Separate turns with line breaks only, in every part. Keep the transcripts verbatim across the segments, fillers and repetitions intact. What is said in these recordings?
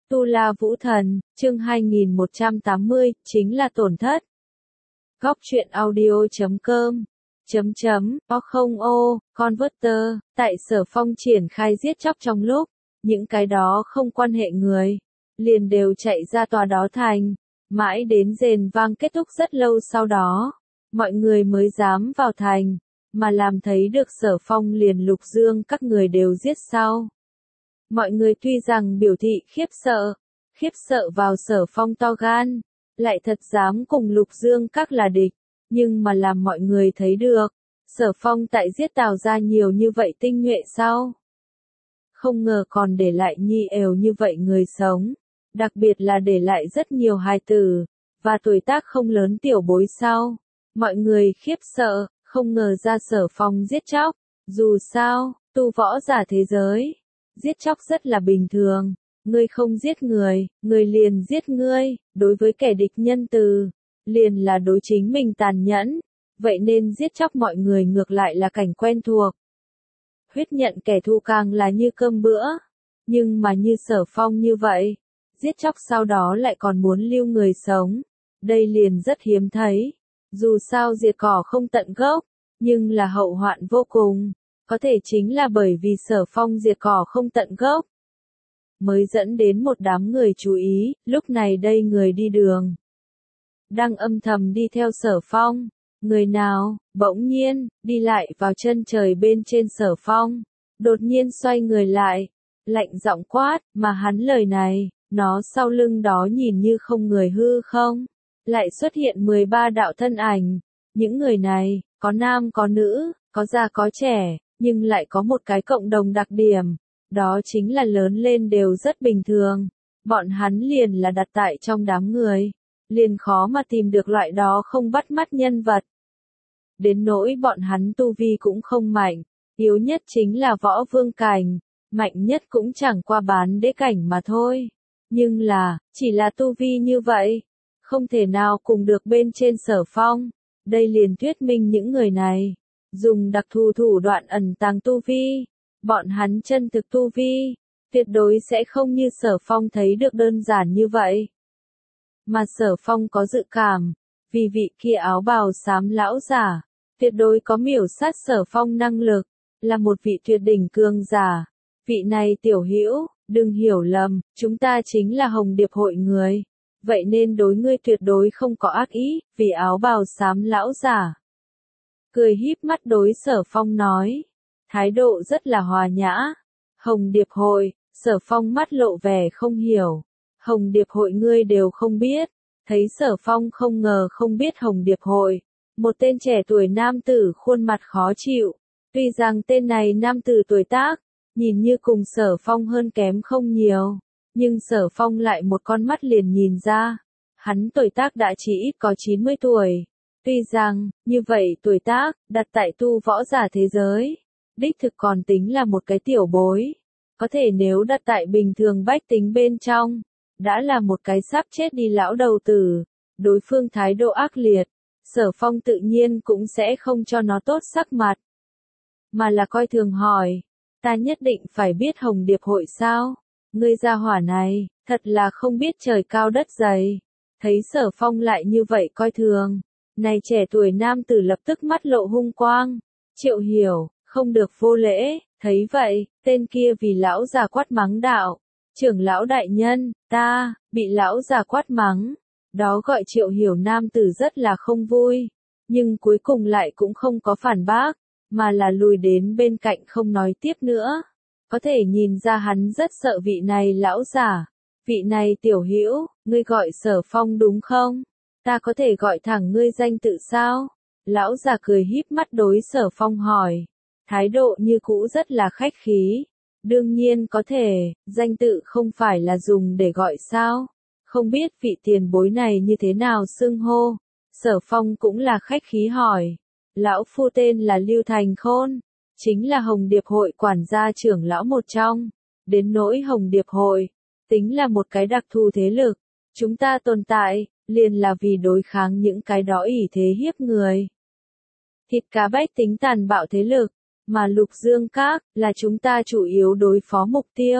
Tu La Vũ Thần, chương hai nghìn một trăm tám mươi, chính là tổn thất. Góc truyện audio chấm com chấm chấm, o không ô, Converter, tại Sở Phong triển khai giết chóc trong lúc, những cái đó không quan hệ người, liền đều chạy ra tòa đó thành, mãi đến rền vang kết thúc rất lâu sau đó, mọi người mới dám vào thành, mà làm thấy được Sở Phong liền Lục Dương các người đều giết sau. Mọi người tuy rằng biểu thị khiếp sợ, khiếp sợ vào Sở Phong to gan, lại thật dám cùng Lục Dương các là địch, nhưng mà làm mọi người thấy được, Sở Phong tại giết Tào ra nhiều như vậy tinh nhuệ sau. Không ngờ còn để lại nhi ều như vậy người sống, đặc biệt là để lại rất nhiều hài tử, và tuổi tác không lớn tiểu bối sau. Mọi người khiếp sợ, không ngờ ra Sở Phong giết chóc, dù sao, tu võ giả thế giới, giết chóc rất là bình thường, ngươi không giết người, người liền giết ngươi, đối với kẻ địch nhân từ, liền là đối chính mình tàn nhẫn, vậy nên giết chóc mọi người ngược lại là cảnh quen thuộc. Huyết nhận kẻ thù càng là như cơm bữa, nhưng mà như Sở Phong như vậy, giết chóc sau đó lại còn muốn lưu người sống, đây liền rất hiếm thấy, dù sao diệt cỏ không tận gốc, nhưng là hậu hoạn vô cùng. Có thể chính là bởi vì Sở Phong diệt cỏ không tận gốc, mới dẫn đến một đám người chú ý, lúc này đây người đi đường. Đang âm thầm đi theo Sở Phong, người nào, bỗng nhiên, đi lại vào chân trời bên trên Sở Phong, đột nhiên xoay người lại, lạnh giọng quát, mà hắn lời này, nó sau lưng đó nhìn như không người hư không, lại xuất hiện mười ba đạo thân ảnh, những người này, có nam có nữ, có già có trẻ. Nhưng lại có một cái cộng đồng đặc điểm, đó chính là lớn lên đều rất bình thường, bọn hắn liền là đặt tại trong đám người, liền khó mà tìm được loại đó không bắt mắt nhân vật. Đến nỗi bọn hắn tu vi cũng không mạnh, yếu nhất chính là võ vương cảnh, mạnh nhất cũng chẳng qua bán đế cảnh mà thôi. Nhưng là, chỉ là tu vi như vậy, không thể nào cùng được bên trên Sở Phong, đây liền thuyết minh những người này dùng đặc thù thủ đoạn ẩn tàng tu vi, bọn hắn chân thực tu vi, tuyệt đối sẽ không như Sở Phong thấy được đơn giản như vậy. Mà Sở Phong có dự cảm, vì vị kia áo bào xám lão giả, tuyệt đối có miểu sát Sở Phong năng lực, là một vị tuyệt đỉnh cường giả. Vị này tiểu hữu, đừng hiểu lầm, chúng ta chính là Hồng Điệp hội người, vậy nên đối ngươi tuyệt đối không có ác ý, vì áo bào xám lão giả cười híp mắt đối Sở Phong nói, thái độ rất là hòa nhã. Hồng Điệp hội, Sở Phong mắt lộ vẻ không hiểu, Hồng Điệp hội ngươi đều không biết, thấy Sở Phong không ngờ không biết Hồng Điệp hội, một tên trẻ tuổi nam tử khuôn mặt khó chịu, tuy rằng tên này nam tử tuổi tác, nhìn như cùng Sở Phong hơn kém không nhiều, nhưng Sở Phong lại một con mắt liền nhìn ra, hắn tuổi tác đã chỉ ít có chín mươi tuổi. Tuy rằng, như vậy tuổi tác, đặt tại tu võ giả thế giới, đích thực còn tính là một cái tiểu bối. Có thể nếu đặt tại bình thường bách tính bên trong, đã là một cái sắp chết đi lão đầu tử, đối phương thái độ ác liệt, Sở Phong tự nhiên cũng sẽ không cho nó tốt sắc mặt. Mà là coi thường hỏi, ta nhất định phải biết Hồng Điệp hội sao? Ngươi gia hỏa này, thật là không biết trời cao đất dày. Thấy Sở Phong lại như vậy coi thường. Này trẻ tuổi nam tử lập tức mắt lộ hung quang, Triệu Hiểu, không được vô lễ, thấy vậy, tên kia vì lão già quát mắng đạo, trưởng lão đại nhân, ta, bị lão già quát mắng, đó gọi Triệu Hiểu nam tử rất là không vui, nhưng cuối cùng lại cũng không có phản bác, mà là lùi đến bên cạnh không nói tiếp nữa, có thể nhìn ra hắn rất sợ vị này lão già, vị này tiểu hữu, ngươi gọi Sở Phong đúng không? Ta có thể gọi thẳng ngươi danh tự sao? Lão già cười híp mắt đối Sở Phong hỏi. Thái độ như cũ rất là khách khí. Đương nhiên có thể, danh tự không phải là dùng để gọi sao? Không biết vị tiền bối này như thế nào xưng hô? Sở Phong cũng là khách khí hỏi. Lão phu tên là Lưu Thành Khôn, chính là Hồng Điệp hội quản gia trưởng lão một trong. Đến nỗi Hồng Điệp hội, tính là một cái đặc thù thế lực. Chúng ta tồn tại, liền là vì đối kháng những cái đó ỷ thế hiếp người. Thịt cá bách tính tàn bạo thế lực, mà Lục Dương Các là chúng ta chủ yếu đối phó mục tiêu.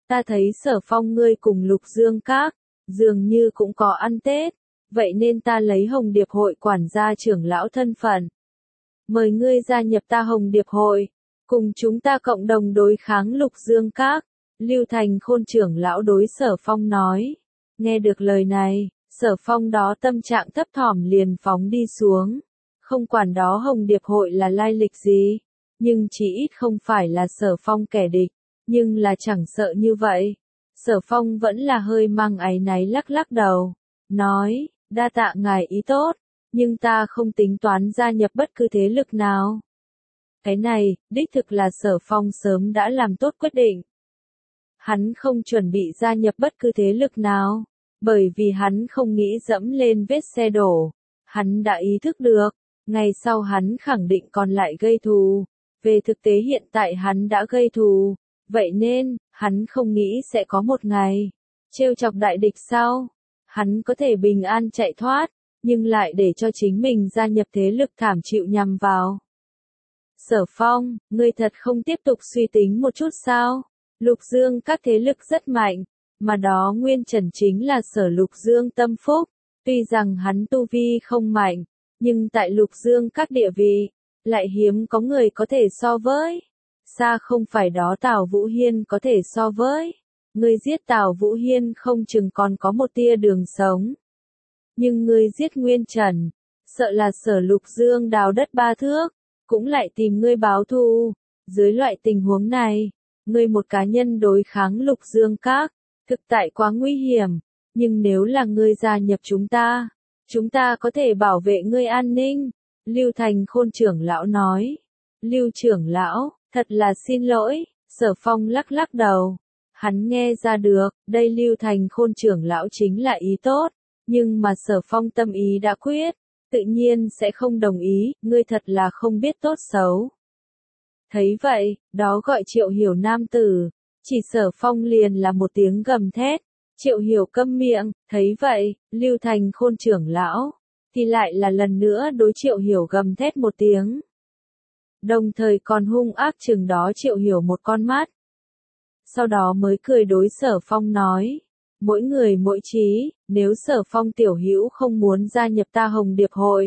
Ta thấy Sở Phong ngươi cùng Lục Dương Các, dường như cũng có ăn Tết, vậy nên ta lấy Hồng Điệp hội quản gia trưởng lão thân phận. Mời ngươi gia nhập ta Hồng Điệp hội, cùng chúng ta cộng đồng đối kháng Lục Dương Các. Lưu Thành Khôn trưởng lão đối Sở Phong nói. Nghe được lời này, Sở Phong đó tâm trạng thấp thỏm liền phóng đi xuống. Không quản đó Hồng Điệp hội là lai lịch gì, nhưng chỉ ít không phải là Sở Phong kẻ địch, nhưng là chẳng sợ như vậy. Sở Phong vẫn là hơi mang áy náy lắc lắc đầu, nói, đa tạ ngài ý tốt, nhưng ta không tính toán gia nhập bất cứ thế lực nào. Cái này, đích thực là Sở Phong sớm đã làm tốt quyết định. Hắn không chuẩn bị gia nhập bất cứ thế lực nào, bởi vì hắn không nghĩ dẫm lên vết xe đổ. Hắn đã ý thức được, ngày sau hắn khẳng định còn lại gây thù. Về thực tế hiện tại hắn đã gây thù, vậy nên, hắn không nghĩ sẽ có một ngày trêu chọc đại địch sau. Hắn có thể bình an chạy thoát, nhưng lại để cho chính mình gia nhập thế lực thảm chịu nhằm vào. Sở Phong, ngươi thật không tiếp tục suy tính một chút sao? Lục Dương các thế lực rất mạnh, mà đó nguyên trần chính là Sở Lục Dương tâm phúc. Tuy rằng hắn tu vi không mạnh, nhưng tại Lục Dương các địa vị, lại hiếm có người có thể so với. Xa không phải đó Tào Vũ Hiên có thể so với. Ngươi giết Tào Vũ Hiên không chừng còn có một tia đường sống. Nhưng ngươi giết Nguyên Trần, sợ là Sở Lục Dương đào đất ba thước, cũng lại tìm ngươi báo thù. Dưới loại tình huống này, ngươi một cá nhân đối kháng Lục Dương các, thực tại quá nguy hiểm, nhưng nếu là ngươi gia nhập chúng ta, chúng ta có thể bảo vệ ngươi an ninh. Lưu Thành Khôn trưởng lão nói. Lưu trưởng lão, thật là xin lỗi, Sở Phong lắc lắc đầu. Hắn nghe ra được, đây Lưu Thành Khôn trưởng lão chính là ý tốt, nhưng mà Sở Phong tâm ý đã quyết, tự nhiên sẽ không đồng ý, ngươi thật là không biết tốt xấu. Thấy vậy, đó gọi Triệu Hiểu nam tử, chỉ Sở Phong liền là một tiếng gầm thét, Triệu Hiểu câm miệng, thấy vậy, Lưu Thành Khôn trưởng lão, thì lại là lần nữa đối Triệu Hiểu gầm thét một tiếng. Đồng thời còn hung ác chừng đó Triệu Hiểu một con mắt. Sau đó mới cười đối Sở Phong nói, mỗi người mỗi trí, nếu Sở Phong tiểu hữu không muốn gia nhập ta Hồng Điệp hội,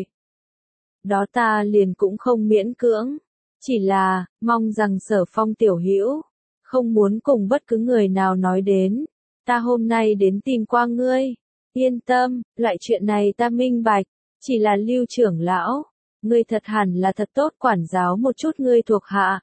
đó ta liền cũng không miễn cưỡng, chỉ là, mong rằng Sở Phong tiểu hữu không muốn cùng bất cứ người nào nói đến, ta hôm nay đến tìm qua ngươi, yên tâm, loại chuyện này ta minh bạch, chỉ là Lưu trưởng lão, ngươi thật hẳn là thật tốt quản giáo một chút ngươi thuộc hạ.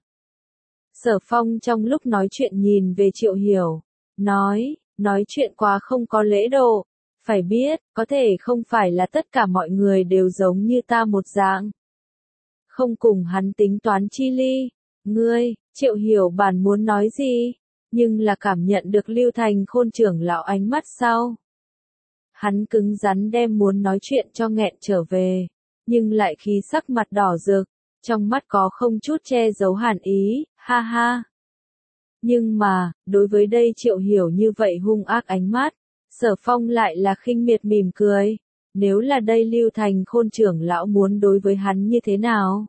Sở Phong trong lúc nói chuyện nhìn về Triệu Hiểu, nói, nói chuyện quá không có lễ độ, phải biết, có thể không phải là tất cả mọi người đều giống như ta một dạng. Không cùng hắn tính toán chi ly, ngươi, Triệu Hiểu bản muốn nói gì, nhưng là cảm nhận được Lưu Thành Khôn trưởng lão ánh mắt sau. Hắn cứng rắn đem muốn nói chuyện cho nghẹn trở về, nhưng lại khí sắc mặt đỏ rực, trong mắt có không chút che giấu hàn ý, ha ha. Nhưng mà, đối với đây Triệu Hiểu như vậy hung ác ánh mắt, Sở Phong lại là khinh miệt mỉm cười, nếu là đây Lưu Thành Khôn trưởng lão muốn đối với hắn như thế nào?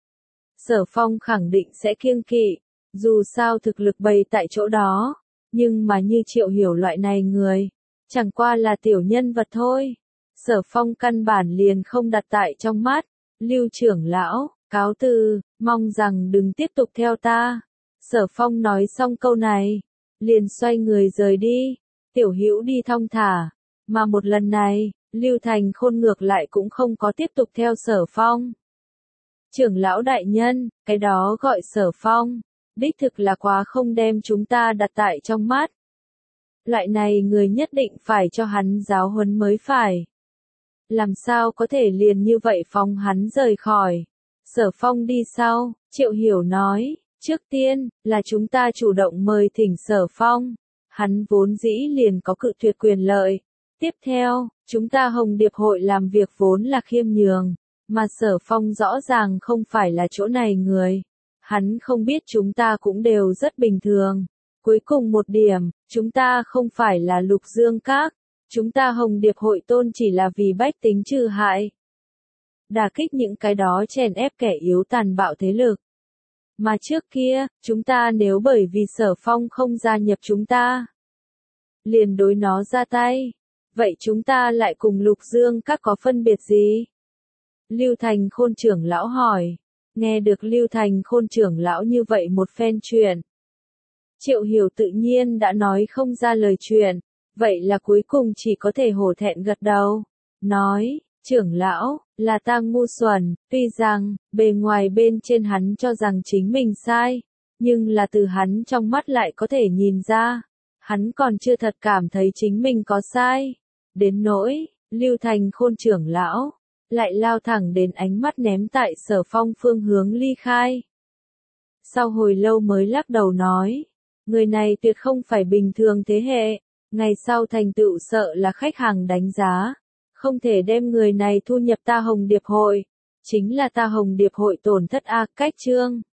Sở Phong khẳng định sẽ kiêng kỵ, dù sao thực lực bày tại chỗ đó, nhưng mà như Triệu Hiểu loại này người, chẳng qua là tiểu nhân vật thôi. Sở Phong căn bản liền không đặt tại trong mắt, Lưu trưởng lão, cáo từ, mong rằng đừng tiếp tục theo ta. Sở Phong nói xong câu này, liền xoay người rời đi, tiểu hữu đi thong thả, mà một lần này, Lưu Thành Khôn ngược lại cũng không có tiếp tục theo Sở Phong. Trưởng lão đại nhân, cái đó gọi Sở Phong, đích thực là quá không đem chúng ta đặt tại trong mắt. Loại này người nhất định phải cho hắn giáo huấn mới phải. Làm sao có thể liền như vậy phóng hắn rời khỏi. Sở Phong đi sau, Triệu Hiểu nói, trước tiên, là chúng ta chủ động mời thỉnh Sở Phong. Hắn vốn dĩ liền có cự tuyệt quyền lợi. Tiếp theo, chúng ta Hồng Điệp hội làm việc vốn là khiêm nhường, mà Sở Phong rõ ràng không phải là chỗ này người. Hắn không biết chúng ta cũng đều rất bình thường. Cuối cùng một điểm, chúng ta không phải là Lục Dương Các, chúng ta Hồng Điệp hội tôn chỉ là vì bách tính trừ hại. Đả kích những cái đó chèn ép kẻ yếu tàn bạo thế lực. Mà trước kia, chúng ta nếu bởi vì Sở Phong không gia nhập chúng ta, liền đối nó ra tay, vậy chúng ta lại cùng Lục Dương các có phân biệt gì? Lưu Thành Khôn trưởng lão hỏi. Nghe được Lưu Thành Khôn trưởng lão như vậy một phen chuyện, Triệu Hiểu tự nhiên đã nói không ra lời chuyện, vậy là cuối cùng chỉ có thể hổ thẹn gật đầu, nói, trưởng lão, là ta ngu xuẩn, tuy rằng, bề ngoài bên trên hắn cho rằng chính mình sai, nhưng là từ hắn trong mắt lại có thể nhìn ra, hắn còn chưa thật cảm thấy chính mình có sai, đến nỗi, Lưu Thành Khôn trưởng lão, lại lao thẳng đến ánh mắt ném tại Sở Phong phương hướng ly khai. Sau hồi lâu mới lắc đầu nói, người này tuyệt không phải bình thường thế hệ, ngày sau thành tựu sợ là khách hàng đánh giá, không thể đem người này thu nhập ta Hồng Điệp hội, chính là ta Hồng Điệp hội tổn thất a cách chương.